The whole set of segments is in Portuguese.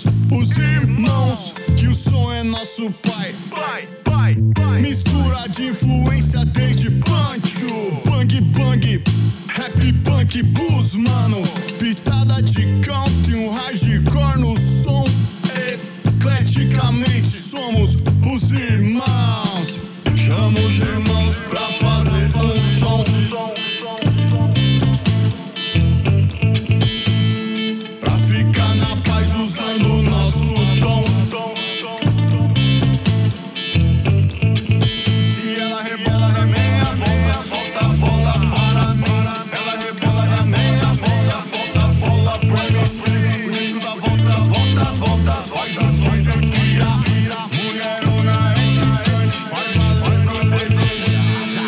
Somos os irmãos, que o som é nosso pai. Mistura de influência desde punch, bang bang, rap punk blues, mano. Pitada de country, hardcore no som. Ecleticamente somos os irmãos. Chama os irmãos pra fazer um som. Pra ficar na paz usando o nosso tom. E ela rebola da meia volta, solta a bola para mim. Ela rebola da meia volta, solta a bola pro MC. O disco dá voltas, voltas, voltas, faz o DJ pirar. Mulherona excitante, faz maluco desejar.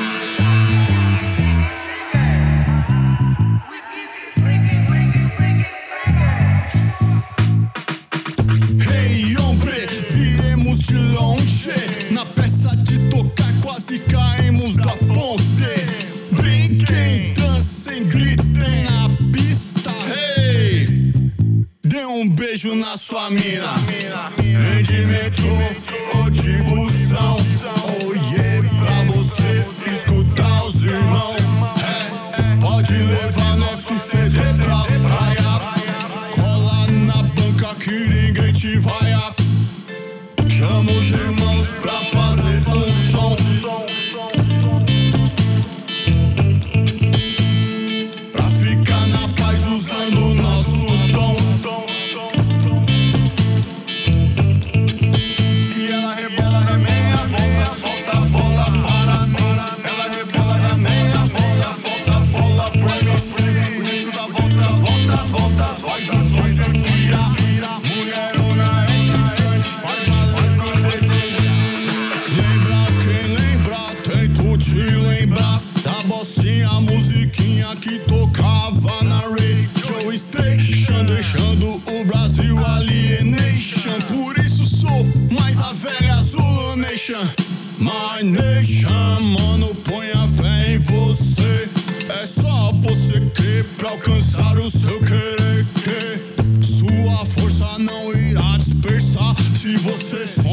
Hey, hombre, viemos de longe. Na peça de tocar quase caímos da ponte. Brinquem, dancem, gritem na pista. Hey, dê um beijo na sua mina. Vem de metrô ou de busão. Oh yeah, pra você escutar os irmãos. Pode levar nosso CD pra praia. Cola na banca que ninguém te vaia. Chama os irmãos pra fazer um som. Pra ficar na paz usando o nosso tom. E ela rebola da meia volta, solta a bola para mim. Ela rebola da meia volta, solta a bola pro MC. O disco dá voltas, voltas, voltas, faz o DJ pirar. Mulherona excitante, faz maluco desejar. Lembra quem lembra, tento te lembrar da bocinha, a musiquinha que tocava na Radio Station, deixando o Brasil alienation. Por isso sou mais a velha Zulu Nation. My nation, mano, põe a fé em você. É só você crer pra alcançar o seu querer. Sua força não irá dispersar se você se